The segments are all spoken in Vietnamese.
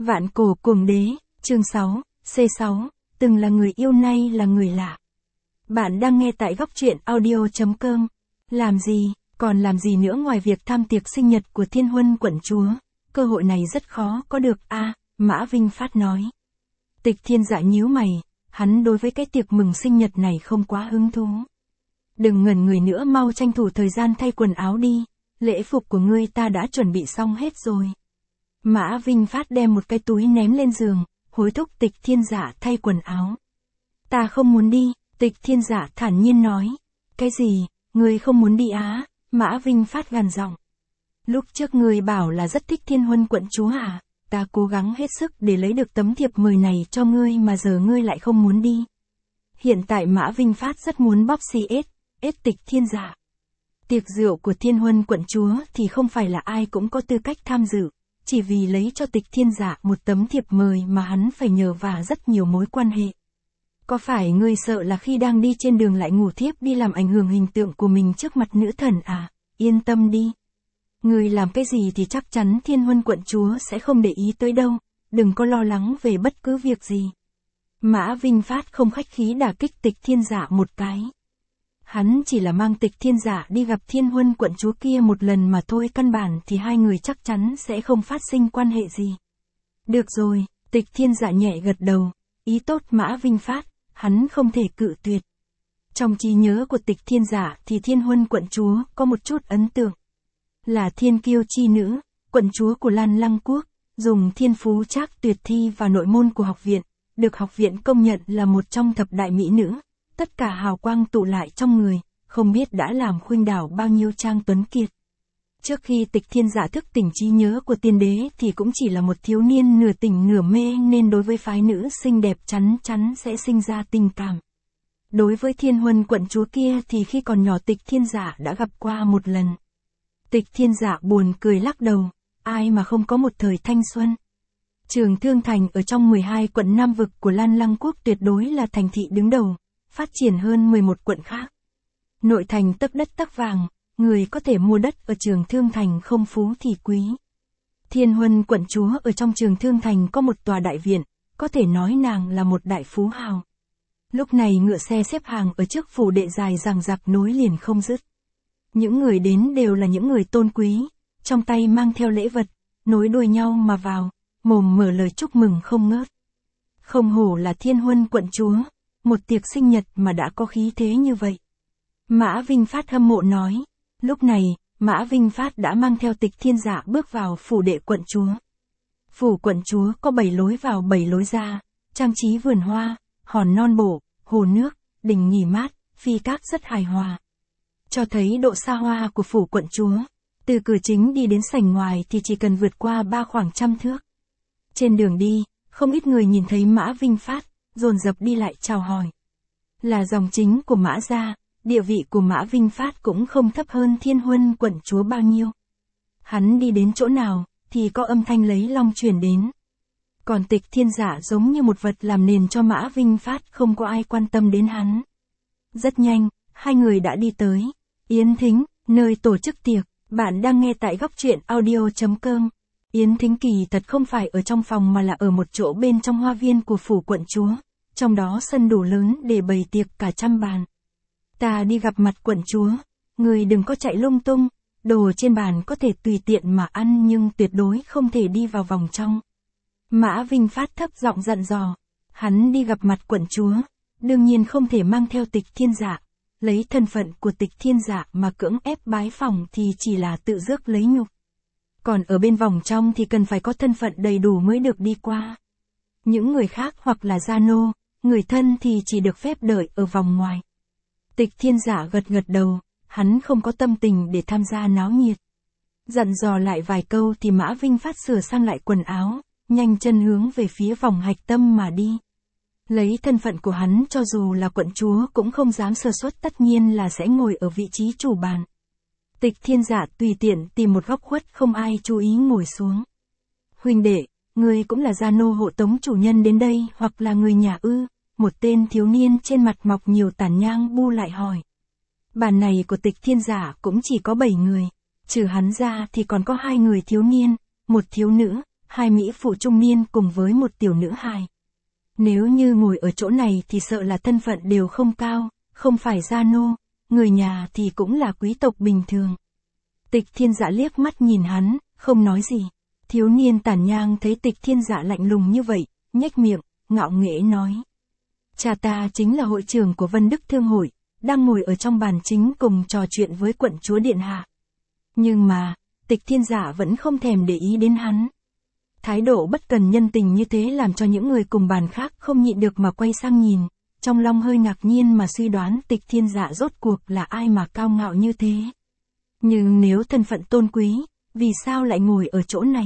Vạn cổ cuồng đế, chương 6, C6, từng là người yêu nay là người lạ. Bạn đang nghe tại góc truyện audio.com. Làm gì, còn làm gì nữa ngoài việc tham tiệc sinh nhật của Thiên Huân quận chúa, cơ hội này rất khó có được Mã Vinh Phát nói. Tịch Thiên Dạ nhíu mày, hắn đối với cái tiệc mừng sinh nhật này không quá hứng thú. Đừng ngẩn người nữa, mau tranh thủ thời gian thay quần áo đi, lễ phục của ngươi ta đã chuẩn bị xong hết rồi. Mã Vinh Phát đem một cái túi ném lên giường, hối thúc Tịch Thiên Dạ thay quần áo. Ta không muốn đi, Tịch Thiên Dạ thản nhiên nói. Cái gì, ngươi không muốn đi á? Mã Vinh Phát gằn giọng. Lúc trước ngươi bảo là rất thích Thiên Huân quận chúa à? Ta cố gắng hết sức để lấy được tấm thiệp mời này cho ngươi mà giờ ngươi lại không muốn đi. Hiện tại Mã Vinh Phát rất muốn bóp xì ết Tịch Thiên Dạ. Tiệc rượu của Thiên Huân quận chúa thì không phải là ai cũng có tư cách tham dự. Chỉ vì lấy cho Tịch Thiên Dạ một tấm thiệp mời mà hắn phải nhờ vả rất nhiều mối quan hệ. Có phải ngươi sợ là khi đang đi trên đường lại ngủ thiếp đi làm ảnh hưởng hình tượng của mình trước mặt nữ thần à? Yên tâm đi. Ngươi làm cái gì thì chắc chắn Thiên Huân quận chúa sẽ không để ý tới đâu, đừng có lo lắng về bất cứ việc gì. Mã Vinh Phát không khách khí đả kích Tịch Thiên Dạ một cái. Hắn chỉ là mang Tịch Thiên Dạ đi gặp Thiên Huân quận chúa kia một lần mà thôi, căn bản thì hai người chắc chắn sẽ không phát sinh quan hệ gì. Được rồi, Tịch Thiên Dạ nhẹ gật đầu, ý tốt Mã Vinh Phát, hắn không thể cự tuyệt. Trong trí nhớ của Tịch Thiên Dạ thì Thiên Huân quận chúa có một chút ấn tượng. Là thiên kiêu chi nữ, quận chúa của Lan Lăng quốc, dùng thiên phú trác tuyệt thi vào nội môn của học viện, được học viện công nhận là một trong thập đại mỹ nữ. Tất cả hào quang tụ lại trong người, không biết đã làm khuynh đảo bao nhiêu trang tuấn kiệt. Trước khi Tịch Thiên Dạ thức tỉnh trí nhớ của tiên đế thì cũng chỉ là một thiếu niên nửa tỉnh nửa mê, nên đối với phái nữ xinh đẹp chắn chắn sẽ sinh ra tình cảm. Đối với Thiên Huân quận chúa kia thì khi còn nhỏ Tịch Thiên Dạ đã gặp qua một lần. Tịch Thiên Dạ buồn cười lắc đầu, ai mà không có một thời thanh xuân. Trường Thương Thành ở trong 12 quận Nam vực của Lan Lăng quốc tuyệt đối là thành thị đứng đầu, phát triển hơn 11 quận khác. Nội thành tấc đất tấc vàng, người có thể mua đất ở Trường Thương Thành không phú thì quý. Thiên Huân quận chúa ở trong Trường Thương Thành có một tòa đại viện, có thể nói nàng là một đại phú hào. Lúc này ngựa xe xếp hàng ở trước phủ đệ dài dằng dặc nối liền không dứt. Những người đến đều là những người tôn quý, trong tay mang theo lễ vật, nối đuôi nhau mà vào, mồm mở lời chúc mừng không ngớt. Không hổ là Thiên Huân quận chúa, một tiệc sinh nhật mà đã có khí thế như vậy. Mã Vinh Phát hâm mộ nói. Lúc này, Mã Vinh Phát đã mang theo Tịch Thiên Dạ bước vào phủ đệ quận chúa. Phủ quận chúa có 7 lối vào 7 lối ra, trang trí vườn hoa, hòn non bộ, hồ nước, đình nghỉ mát, phi các rất hài hòa. Cho thấy độ xa hoa của phủ quận chúa, từ cửa chính đi đến sảnh ngoài thì chỉ cần vượt qua 3 khoảng trăm thước. Trên đường đi, không ít người nhìn thấy Mã Vinh Phát, dồn dập đi lại chào hỏi. Là dòng chính của Mã gia, địa vị của Mã Vinh Phát cũng không thấp hơn Thiên Huân quận chúa bao nhiêu. Hắn đi đến chỗ nào, thì có âm thanh lấy long truyền đến. Còn Tịch Thiên Dạ giống như một vật làm nền cho Mã Vinh Phát, không có ai quan tâm đến hắn. Rất nhanh, hai người đã đi tới Yến Thính, nơi tổ chức tiệc. Bạn đang nghe tại góc truyện audio.com. Yến Thính kỳ thật không phải ở trong phòng mà là ở một chỗ bên trong hoa viên của phủ quận chúa. Trong đó sân đủ lớn để bày tiệc cả trăm bàn. Ta đi gặp mặt quận chúa, người đừng có chạy lung tung, đồ trên bàn có thể tùy tiện mà ăn nhưng tuyệt đối không thể đi vào vòng trong. Mã Vinh Phát thấp giọng dặn dò, hắn đi gặp mặt quận chúa, đương nhiên không thể mang theo Tịch Thiên Dạ, lấy thân phận của Tịch Thiên Dạ mà cưỡng ép bái phỏng thì chỉ là tự rước lấy nhục. Còn ở bên vòng trong thì cần phải có thân phận đầy đủ mới được đi qua. Những người khác hoặc là gia nô, người thân thì chỉ được phép đợi ở vòng ngoài. Tịch Thiên Dạ gật gật đầu, hắn không có tâm tình để tham gia náo nhiệt. Dặn dò lại vài câu thì Mã Vinh Phát sửa sang lại quần áo, nhanh chân hướng về phía vòng hạch tâm mà đi. Lấy thân phận của hắn cho dù là quận chúa cũng không dám sơ suất, tất nhiên là sẽ ngồi ở vị trí chủ bàn. Tịch Thiên Dạ tùy tiện tìm một góc khuất không ai chú ý ngồi xuống. Huynh đệ, ngươi cũng là gia nô hộ tống chủ nhân đến đây hoặc là người nhà ư? Một tên thiếu niên trên mặt mọc nhiều tàn nhang bu lại hỏi. Bàn này của Tịch Thiên Dạ cũng chỉ có 7 người, trừ hắn ra thì còn có 2 người thiếu niên, một thiếu nữ, hai mỹ phụ trung niên cùng với một tiểu nữ hài. Nếu như ngồi ở chỗ này thì sợ là thân phận đều không cao, không phải gia nô, người nhà thì cũng là quý tộc bình thường. Tịch Thiên Dạ liếc mắt nhìn hắn, không nói gì. Thiếu niên Tản Nhang thấy Tịch Thiên Dạ lạnh lùng như vậy, nhếch miệng, ngạo nghễ nói. Cha ta chính là hội trưởng của Vân Đức Thương Hội, đang ngồi ở trong bàn chính cùng trò chuyện với quận chúa điện hạ. Nhưng mà, Tịch Thiên Dạ vẫn không thèm để ý đến hắn. Thái độ bất cần nhân tình như thế làm cho những người cùng bàn khác không nhịn được mà quay sang nhìn, trong lòng hơi ngạc nhiên mà suy đoán Tịch Thiên Dạ rốt cuộc là ai mà cao ngạo như thế. Nhưng nếu thân phận tôn quý, vì sao lại ngồi ở chỗ này?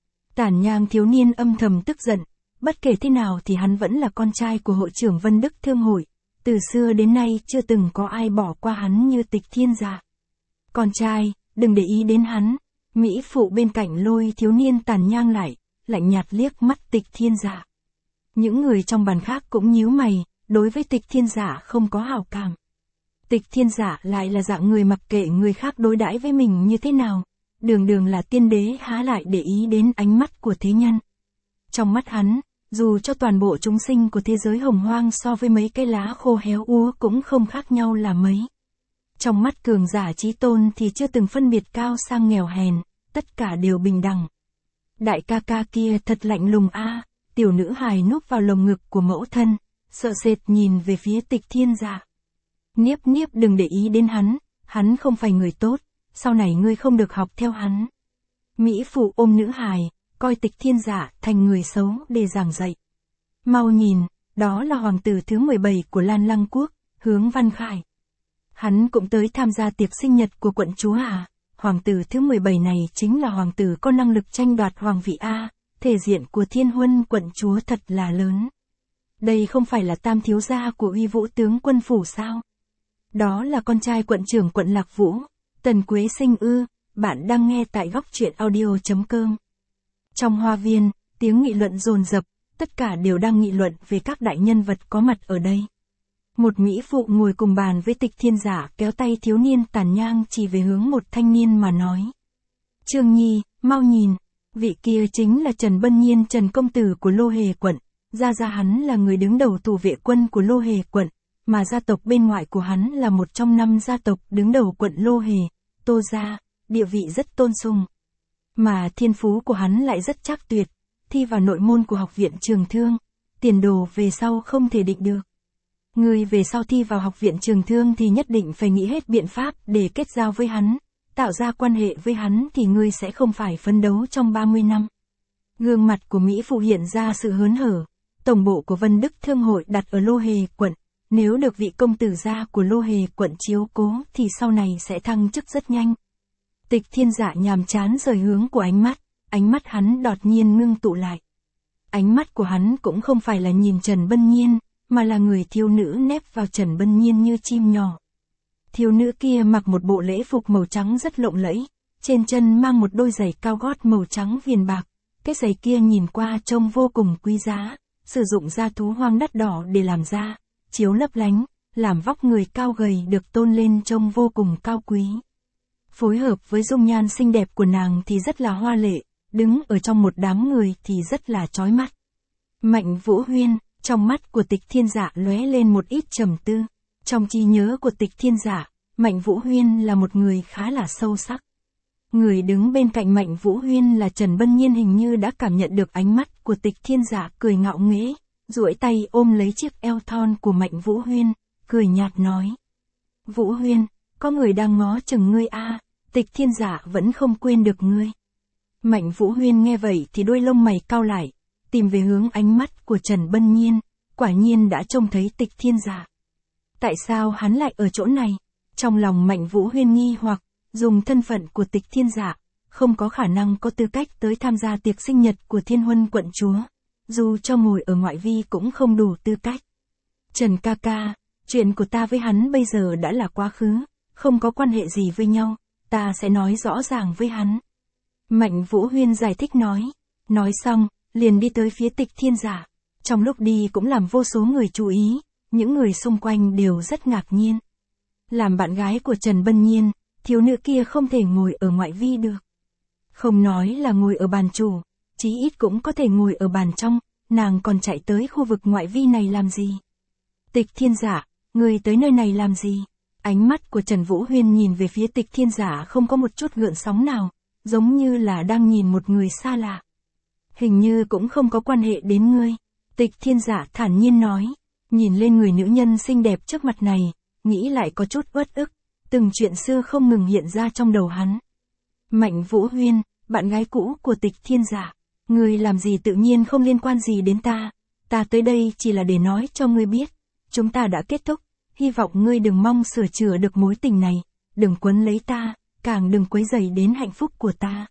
Tản Nhang thiếu niên âm thầm tức giận, bất kể thế nào thì hắn vẫn là con trai của hội trưởng Vân Đức Thương Hội, từ xưa đến nay chưa từng có ai bỏ qua hắn như Tịch Thiên Dạ. Con trai, đừng để ý đến hắn. Mỹ phụ bên cạnh lôi thiếu niên Tản Nhang lại, lạnh nhạt liếc mắt Tịch Thiên Dạ. Những người trong bàn khác cũng nhíu mày, đối với Tịch Thiên Dạ không có hảo cảm. Tịch Thiên Dạ lại là dạng người mặc kệ người khác đối đãi với mình như thế nào, đường đường là tiên đế há lại để ý đến ánh mắt của thế nhân. Trong mắt hắn, dù cho toàn bộ chúng sinh của thế giới hồng hoang so với mấy cái lá khô héo úa cũng không khác nhau là mấy. Trong mắt cường giả chí tôn thì chưa từng phân biệt cao sang nghèo hèn, tất cả đều bình đẳng. Đại ca ca kia thật lạnh lùng a. Tiểu nữ hài núp vào lồng ngực của mẫu thân, sợ sệt nhìn về phía Tịch Thiên Dạ. Niếp Niếp đừng để ý đến hắn không phải người tốt, sau này ngươi không được học theo hắn. Mỹ phụ ôm nữ hài, coi Tịch Thiên Dạ thành người xấu để giảng dạy. Mau nhìn, đó là hoàng tử thứ 17 của Lan Lăng Quốc, Hướng Văn Khải. Hắn cũng tới tham gia tiệc sinh nhật của quận chúa à? Hoàng tử thứ 17 này chính là hoàng tử có năng lực tranh đoạt hoàng vị A, thể diện của Thiên Huân quận chúa thật là lớn. Đây không phải là tam thiếu gia của Uy Vũ tướng quân phủ sao? Đó là con trai quận trưởng quận Lạc Vũ, Tần Quế Sinh ư. Bạn đang nghe tại góc truyện audio.com. Trong hoa viên, tiếng nghị luận dồn dập, tất cả đều đang nghị luận về các đại nhân vật có mặt ở đây. Một mỹ phụ ngồi cùng bàn với Tịch Thiên Dạ kéo tay thiếu niên Tản Nhang chỉ về hướng một thanh niên mà nói. Trương Nhi, mau nhìn, vị kia chính là Trần Bân Nhiên Trần công tử của Lô Hề quận, gia hắn là người đứng đầu thủ vệ quân của Lô Hề quận, mà gia tộc bên ngoại của hắn là một trong 5 gia tộc đứng đầu quận Lô Hề, Tô gia, địa vị rất tôn sùng. Mà thiên phú của hắn lại rất trắc tuyệt, thi vào nội môn của học viện Trường Thương, tiền đồ về sau không thể định được. Người về sau thi vào học viện Trường Thương thì nhất định phải nghĩ hết biện pháp để kết giao với hắn, tạo ra quan hệ với hắn thì ngươi sẽ không phải phấn đấu trong 30 năm. Gương mặt của Mỹ phụ hiện ra sự hớn hở, tổng bộ của Vân Đức Thương Hội đặt ở Lô Hề quận, nếu được vị công tử gia của Lô Hề quận chiếu cố thì sau này sẽ thăng chức rất nhanh. Tịch Thiên Dạ nhàm chán rời hướng của ánh mắt hắn đột nhiên ngưng tụ lại. Ánh mắt của hắn cũng không phải là nhìn Trần Bân Nhiên, mà là người thiếu nữ nép vào Trần Bân Nhiên như chim nhỏ. Thiếu nữ kia mặc một bộ lễ phục màu trắng rất lộng lẫy, trên chân mang một đôi giày cao gót màu trắng viền bạc, cái giày kia nhìn qua trông vô cùng quý giá, sử dụng da thú hoang đắt đỏ để làm ra, chiếu lấp lánh, làm vóc người cao gầy được tôn lên trông vô cùng cao quý. Phối hợp với dung nhan xinh đẹp của nàng thì rất là hoa lệ, đứng ở trong một đám người thì rất là chói mắt. Mạnh Vũ Huyên, trong mắt của Tịch Thiên Dạ lóe lên một ít trầm tư. Trong trí nhớ của Tịch Thiên Dạ, Mạnh Vũ Huyên là một người khá là sâu sắc. Người đứng bên cạnh Mạnh Vũ Huyên là Trần Bân Nhiên hình như đã cảm nhận được ánh mắt của Tịch Thiên Dạ cười ngạo nghễ, duỗi tay ôm lấy chiếc eo thon của Mạnh Vũ Huyên, cười nhạt nói. Vũ Huyên, có người đang ngó chừng ngươi a. Tịch Thiên Dạ vẫn không quên được ngươi. Mạnh Vũ Huyên nghe vậy thì đôi lông mày cau lại, tìm về hướng ánh mắt của Trần Bân Nhiên, quả nhiên đã trông thấy Tịch Thiên Dạ. Tại sao hắn lại ở chỗ này? Trong lòng Mạnh Vũ Huyên nghi hoặc, dùng thân phận của Tịch Thiên Dạ, không có khả năng có tư cách tới tham gia tiệc sinh nhật của Thiên Huân quận chúa, dù cho ngồi ở ngoại vi cũng không đủ tư cách. Trần ca ca, chuyện của ta với hắn bây giờ đã là quá khứ, không có quan hệ gì với nhau, ta sẽ nói rõ ràng với hắn. Mạnh Vũ Huyên giải thích nói xong, liền đi tới phía Tịch Thiên Dạ. Trong lúc đi cũng làm vô số người chú ý, những người xung quanh đều rất ngạc nhiên. Làm bạn gái của Trần Bân Nhiên, thiếu nữ kia không thể ngồi ở ngoại vi được. Không nói là ngồi ở bàn chủ, chí ít cũng có thể ngồi ở bàn trong, nàng còn chạy tới khu vực ngoại vi này làm gì? Tịch Thiên Dạ, người tới nơi này làm gì? Ánh mắt của Trần Vũ Huyên nhìn về phía Tịch Thiên Dạ không có một chút gợn sóng nào, giống như là đang nhìn một người xa lạ. Hình như cũng không có quan hệ đến ngươi. Tịch Thiên Dạ thản nhiên nói, nhìn lên người nữ nhân xinh đẹp trước mặt này, nghĩ lại có chút uất ức, từng chuyện xưa không ngừng hiện ra trong đầu hắn. Mạnh Vũ Huyên, bạn gái cũ của Tịch Thiên Dạ, ngươi làm gì tự nhiên không liên quan gì đến ta tới đây chỉ là để nói cho ngươi biết, chúng ta đã kết thúc, hy vọng ngươi đừng mong sửa chữa được mối tình này, đừng quấn lấy ta, càng đừng quấy rầy đến hạnh phúc của ta.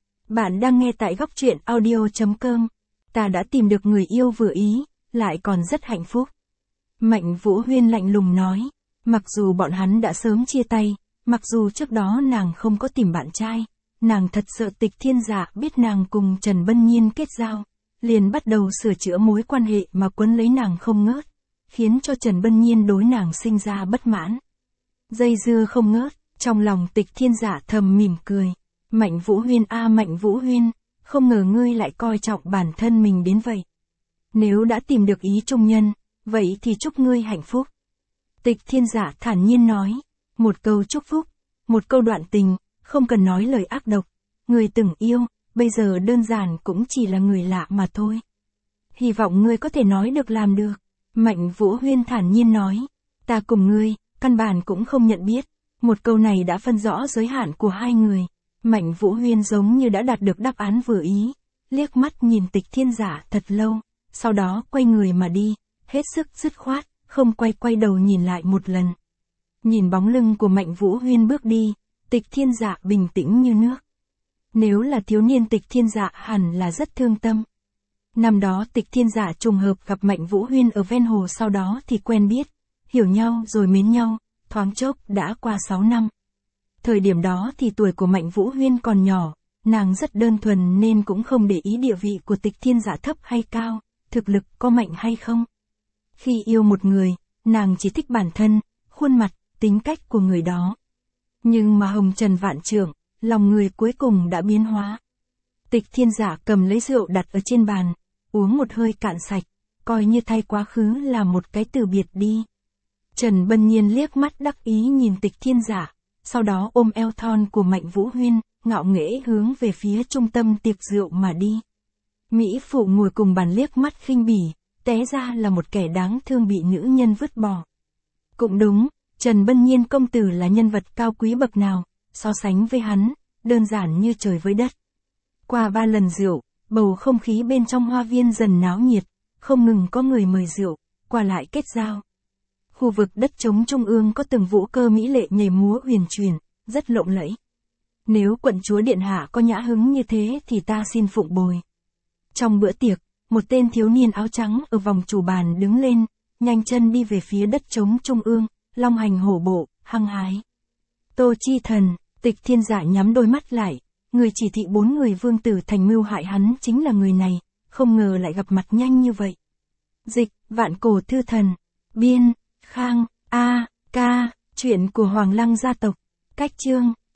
Bạn đang nghe tại góc truyện audio.com, ta đã tìm được người yêu vừa ý, lại còn rất hạnh phúc. Mạnh Vũ Huyên lạnh lùng nói, mặc dù bọn hắn đã sớm chia tay, mặc dù trước đó nàng không có tìm bạn trai, nàng thật sợ Tịch Thiên Dạ biết nàng cùng Trần Bân Nhiên kết giao, liền bắt đầu sửa chữa mối quan hệ mà quấn lấy nàng không ngớt, khiến cho Trần Bân Nhiên đối nàng sinh ra bất mãn. Dây dưa không ngớt, trong lòng Tịch Thiên Dạ thầm mỉm cười. Mạnh Vũ Huyên a Mạnh Vũ Huyên, không ngờ ngươi lại coi trọng bản thân mình đến vậy. Nếu đã tìm được ý trung nhân, vậy thì chúc ngươi hạnh phúc. Tịch Thiên Dạ thản nhiên nói, một câu chúc phúc, một câu đoạn tình, không cần nói lời ác độc. Người từng yêu, bây giờ đơn giản cũng chỉ là người lạ mà thôi. Hy vọng ngươi có thể nói được làm được. Mạnh Vũ Huyên thản nhiên nói, ta cùng ngươi, căn bản cũng không nhận biết. Một câu này đã phân rõ giới hạn của hai người. Mạnh Vũ Huyên giống như đã đạt được đáp án vừa ý, liếc mắt nhìn Tịch Thiên Dạ thật lâu, sau đó quay người mà đi, hết sức dứt khoát, không quay đầu nhìn lại một lần. Nhìn bóng lưng của Mạnh Vũ Huyên bước đi, Tịch Thiên Dạ bình tĩnh như nước. Nếu là thiếu niên Tịch Thiên Dạ hẳn là rất thương tâm. Năm đó Tịch Thiên Dạ trùng hợp gặp Mạnh Vũ Huyên ở ven hồ, sau đó thì quen biết, hiểu nhau rồi mến nhau, thoáng chốc đã qua 6 năm. Thời điểm đó thì tuổi của Mạnh Vũ Huyên còn nhỏ, nàng rất đơn thuần nên cũng không để ý địa vị của Tịch Thiên Dạ thấp hay cao, thực lực có mạnh hay không. Khi yêu một người, nàng chỉ thích bản thân, khuôn mặt, tính cách của người đó. Nhưng mà hồng trần vạn trượng, lòng người cuối cùng đã biến hóa. Tịch Thiên Dạ cầm lấy rượu đặt ở trên bàn, uống một hơi cạn sạch, coi như thay quá khứ là một cái từ biệt đi. Trần Bân Nhiên liếc mắt đắc ý nhìn Tịch Thiên Dạ, sau đó ôm eo thon của Mạnh Vũ Huyên, ngạo nghễ hướng về phía trung tâm tiệc rượu mà đi. Mỹ phụ ngồi cùng bàn liếc mắt khinh bỉ, té ra là một kẻ đáng thương bị nữ nhân vứt bỏ. Cũng đúng, Trần Bân Nhiên công tử là nhân vật cao quý bậc nào, so sánh với hắn, đơn giản như trời với đất. Qua 3 lần rượu, bầu không khí bên trong hoa viên dần náo nhiệt, không ngừng có người mời rượu, qua lại kết giao. Khu vực đất trống trung ương có từng vũ cơ mỹ lệ nhảy múa huyền chuyển, rất lộng lẫy. Nếu quận chúa điện hạ có nhã hứng như thế thì ta xin phụng bồi. Trong bữa tiệc, một tên thiếu niên áo trắng ở vòng chủ bàn đứng lên, nhanh chân đi về phía đất trống trung ương, long hành hổ bộ, hăng hái. Tô Chi Thần, Tịch Thiên Dạ nhắm đôi mắt lại, người chỉ thị 4 người vương tử thành mưu hại hắn chính là người này, không ngờ lại gặp mặt nhanh như vậy. Dịch, Vạn Cổ Thư Thần, biên, Khang, A, Ca, chuyện của Hoàng Lăng gia tộc, cách chương.